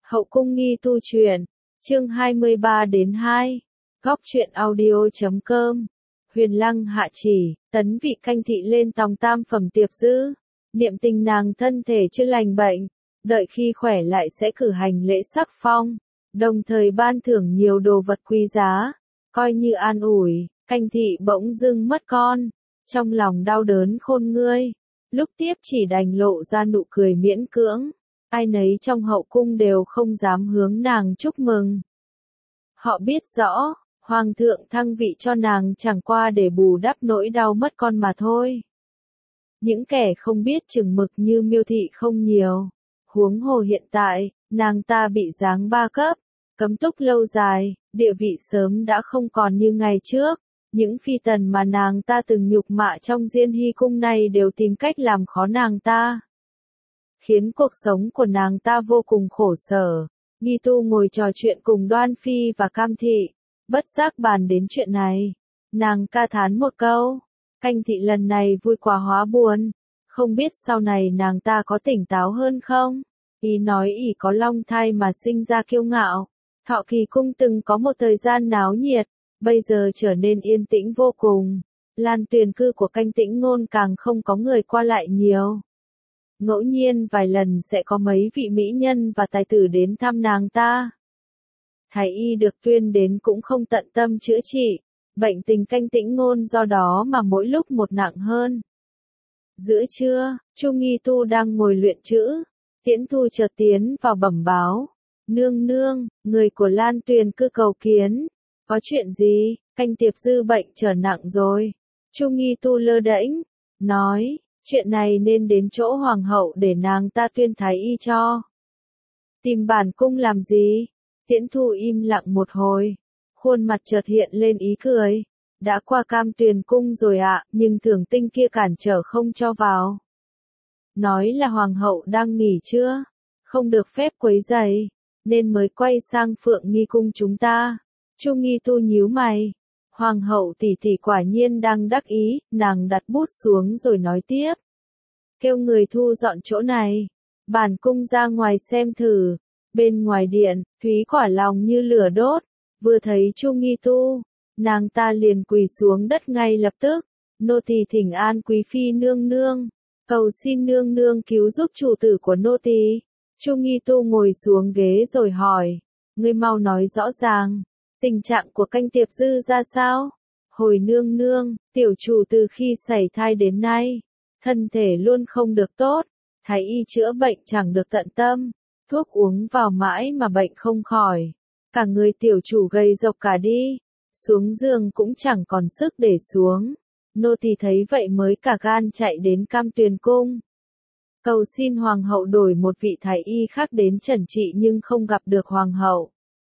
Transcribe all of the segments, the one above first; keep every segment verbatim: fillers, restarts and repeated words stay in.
Hậu cung nghi tu truyện, chương hai mươi ba đến hai, góc truyện audio chấm com. Huyền Lăng hạ chỉ, tấn vị canh thị lên tòng tam phẩm tiệp dư, niệm tình nàng thân thể chưa lành bệnh, đợi khi khỏe lại sẽ cử hành lễ sắc phong, đồng thời ban thưởng nhiều đồ vật quý giá, coi như an ủi. Canh thị bỗng dưng mất con, trong lòng đau đớn khôn ngươi, lúc tiếp chỉ đành lộ ra nụ cười miễn cưỡng. Ai nấy trong hậu cung đều không dám hướng nàng chúc mừng. Họ biết rõ, hoàng thượng thăng vị cho nàng chẳng qua để bù đắp nỗi đau mất con mà thôi. Những kẻ không biết chừng mực như Miêu thị không nhiều. Huống hồ hiện tại, nàng ta bị giáng ba cấp, cấm túc lâu dài, địa vị sớm đã không còn như ngày trước. Những phi tần mà nàng ta từng nhục mạ trong Diên Hy cung này đều tìm cách làm khó nàng ta, khiến cuộc sống của nàng ta vô cùng khổ sở. Nghi Tu ngồi trò chuyện cùng Đoan Phi và Cam Thị, bất giác bàn đến chuyện này. Nàng ca thán một câu, Canh thị lần này vui quá hóa buồn, không biết sau này nàng ta có tỉnh táo hơn không? Ý nói ỷ có long thai mà sinh ra kiêu ngạo. Thọ Kỳ cung từng có một thời gian náo nhiệt, bây giờ trở nên yên tĩnh vô cùng. Lan Tuyền cư của Canh Tĩnh Ngôn càng không có người qua lại nhiều. Ngẫu nhiên vài lần sẽ có mấy vị mỹ nhân và tài tử đến thăm nàng ta. Thái y được tuyên đến cũng không tận tâm chữa trị, bệnh tình Canh Tĩnh Ngôn do đó mà mỗi lúc một nặng hơn. Giữa trưa, Chu Nghi Tu đang ngồi luyện chữ, Tiễn Thu chợt tiến vào bẩm báo. Nương nương, người của Lan Tuyền cư cầu kiến. Có chuyện gì? Canh tiệp dư bệnh trở nặng rồi. Chu Nghi Tu lơ đễnh, nói. Chuyện này nên đến chỗ hoàng hậu để nàng ta tuyên thái y cho. Tìm bản cung làm gì? Tiễn Thu im lặng một hồi, khuôn mặt chợt hiện lên ý cười. Đã qua Cam Tuyền cung rồi ạ, à, nhưng Thường Tinh kia cản trở không cho vào. Nói là hoàng hậu đang nghỉ trưa, không được phép quấy rầy, nên mới quay sang Phượng Nghi cung chúng ta. Chu Nghi Tu nhíu mày. Hoàng hậu tỷ tỷ quả nhiên đang đắc ý, nàng đặt bút xuống rồi nói tiếp. Kêu người thu dọn chỗ này. Bản cung ra ngoài xem thử. Bên ngoài điện, Thúy Quả lòng như lửa đốt. Vừa thấy Chu Nghi Tu, nàng ta liền quỳ xuống đất ngay lập tức. Nô tỳ thỉnh an quý phi nương nương. Cầu xin nương nương cứu giúp chủ tử của nô tỳ. Chu Nghi Tu ngồi xuống ghế rồi hỏi. Ngươi mau nói rõ ràng. Tình trạng của Canh tiệp dư ra sao? Hồi nương nương, tiểu chủ từ khi sảy thai đến nay, thân thể luôn không được tốt, thái y chữa bệnh chẳng được tận tâm, thuốc uống vào mãi mà bệnh không khỏi, cả người tiểu chủ gầy rộc cả đi, xuống giường cũng chẳng còn sức để xuống. Nô tỳ thấy vậy mới cả gan chạy đến Cam Tuyền cung, cầu xin hoàng hậu đổi một vị thái y khác đến chẩn trị nhưng không gặp được hoàng hậu.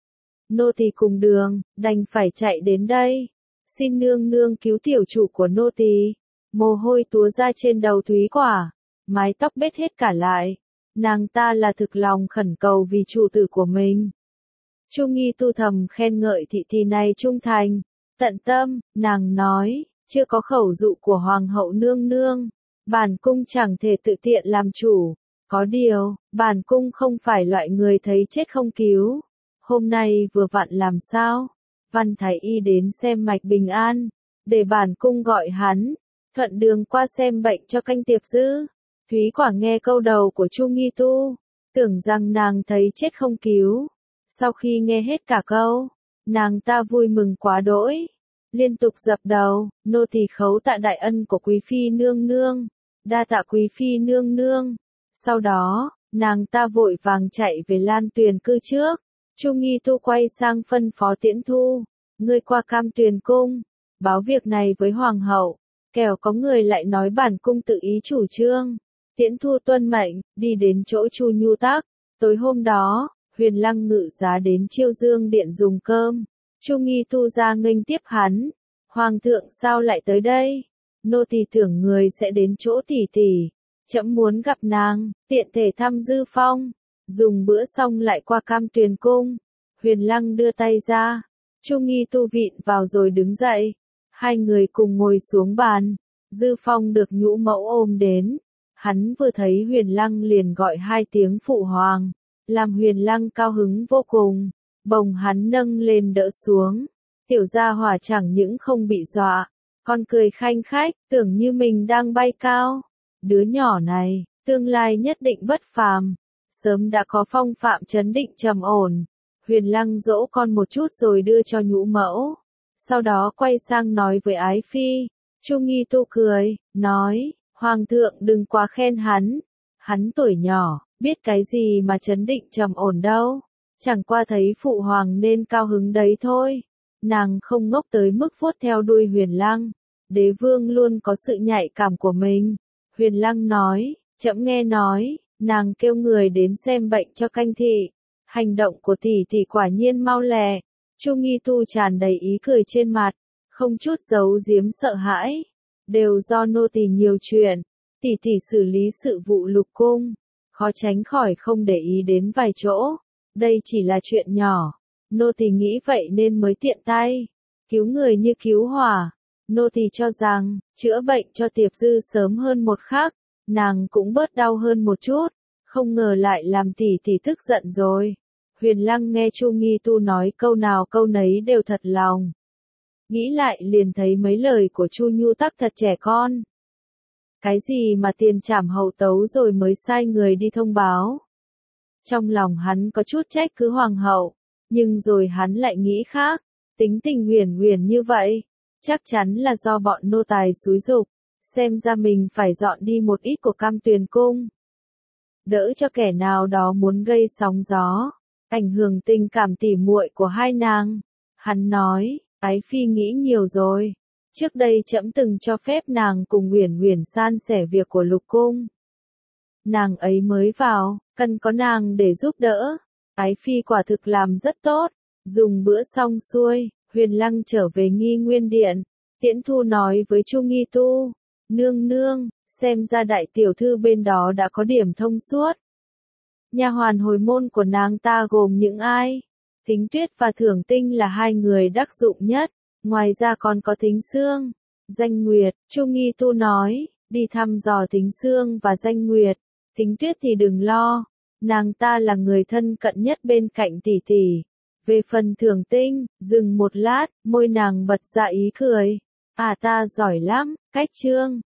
Nô tỳ cùng đường, đành phải chạy đến đây. Xin nương nương cứu tiểu chủ của nô tỳ. Mồ hôi túa ra trên đầu Thúy Quả, mái tóc bết hết cả lại. Nàng ta là thực lòng khẩn cầu vì chủ tử của mình. Chu Nghi Tu thầm khen ngợi thị thị này trung thành, tận tâm. Nàng nói, chưa có khẩu dụ của hoàng hậu nương nương, bản cung chẳng thể tự tiện làm chủ. Có điều, bản cung không phải loại người thấy chết không cứu. Hôm nay vừa vặn làm sao? Văn thái y đến xem mạch bình an, để bản cung gọi hắn, thuận đường qua xem bệnh cho Canh tiệp dư. Thúy Quả nghe câu đầu của Chu Nghi Tu, tưởng rằng nàng thấy chết không cứu. Sau khi nghe hết cả câu, nàng ta vui mừng quá đỗi, liên tục dập đầu, nô tỳ khấu tạ đại ân của quý phi nương nương, đa tạ quý phi nương nương. Sau đó, nàng ta vội vàng chạy về Lan Tuyền cư trước. Chu Nghi Tu quay sang phân phó Tiễn Thu, ngươi qua Cam Tuyền cung, báo việc này với hoàng hậu, kẻo có người lại nói bản cung tự ý chủ trương. Tiễn Thu tuân mệnh, đi đến chỗ Chu Nhu Tác. Tối hôm đó, Huyền Lăng ngự giá đến Chiêu Dương điện dùng cơm. Chu Nghi Tu ra nghênh tiếp hắn. Hoàng thượng sao lại tới đây? Nô tỳ tưởng người sẽ đến chỗ tỷ tỷ. Trẫm muốn gặp nàng, tiện thể thăm Dư Phong. Dùng bữa xong lại qua Cam Tuyền cung. Huyền Lăng đưa tay ra. Chu Nghi Tu vịn vào rồi đứng dậy. Hai người cùng ngồi xuống bàn. Dư Phong được nhũ mẫu ôm đến. Hắn vừa thấy Huyền Lăng liền gọi hai tiếng phụ hoàng. làm Huyền Lăng cao hứng vô cùng, bồng hắn nâng lên đỡ xuống. Tiểu gia hỏa chẳng những không bị dọa, còn cười khanh khách, tưởng như mình đang bay cao. Đứa nhỏ này, tương lai nhất định bất phàm, sớm đã có phong phạm trấn định trầm ổn. Huyền Lăng dỗ con một chút rồi đưa cho nhũ mẫu, sau đó quay sang nói với Ái Phi. Chu Nghi Tu cười, nói, Hoàng thượng đừng quá khen hắn, hắn tuổi nhỏ, biết cái gì mà trấn định trầm ổn đâu, chẳng qua thấy phụ hoàng nên cao hứng đấy thôi. Nàng không ngốc tới mức vuốt theo đuôi Huyền Lăng, đế vương luôn có sự nhạy cảm của mình. Huyền Lăng nói, trẫm nghe nói, nàng kêu người đến xem bệnh cho canh thị, hành động của tỷ tỷ quả nhiên mau lẹ. Chu Nghi Tu tràn đầy ý cười trên mặt, không chút giấu giếm sợ hãi, đều do nô tỳ nhiều chuyện, tỷ tỷ xử lý sự vụ lục cung, khó tránh khỏi không để ý đến vài chỗ, đây chỉ là chuyện nhỏ, nô tỳ nghĩ vậy nên mới tiện tay, cứu người như cứu hỏa. Nô tỳ cho rằng, chữa bệnh cho Tiệp Dư sớm hơn một khắc, nàng cũng bớt đau hơn một chút, không ngờ lại làm tỷ tỷ tức giận rồi. Huyền Lăng nghe Chu Nghi Tu nói câu nào câu nấy đều thật lòng. Nghĩ lại liền thấy mấy lời của Chu Nhu Tắc thật trẻ con. Cái gì mà tiền trảm hậu tấu rồi mới sai người đi thông báo. Trong lòng hắn có chút trách cứ hoàng hậu, nhưng rồi hắn lại nghĩ khác, tính tình Huyền Huyền như vậy, chắc chắn là do bọn nô tài xúi giục, xem ra mình phải dọn đi một ít của Cam Tuyền cung. Đỡ cho kẻ nào đó muốn gây sóng gió, ảnh hưởng tình cảm tỉ muội của hai nàng. Hắn nói, Ái Phi nghĩ nhiều rồi. Trước đây trẫm từng cho phép nàng cùng Huyền Huyền san sẻ việc của lục cung. Nàng ấy mới vào, cần có nàng để giúp đỡ. Ái Phi quả thực làm rất tốt. Dùng bữa xong xuôi, Huyền Lăng trở về Nghi Nguyên Điện. Tiễn Thu nói với Chu Nghi Tu, nương nương, xem ra đại tiểu thư bên đó đã có điểm thông suốt. Nha hoàn hồi môn của nàng ta gồm những ai? Thính Tuyết và Thưởng Tinh là hai người đắc dụng nhất, ngoài ra còn có Thính Sương, Danh Nguyệt. Chu Nghi Tu nói, đi thăm dò Thính Sương và Danh Nguyệt. Thính Tuyết thì đừng lo, nàng ta là người thân cận nhất bên cạnh tỷ tỷ. Về phần Thưởng Tinh, dừng một lát, môi nàng bật ra ý cười. À ta giỏi lắm, cách chương.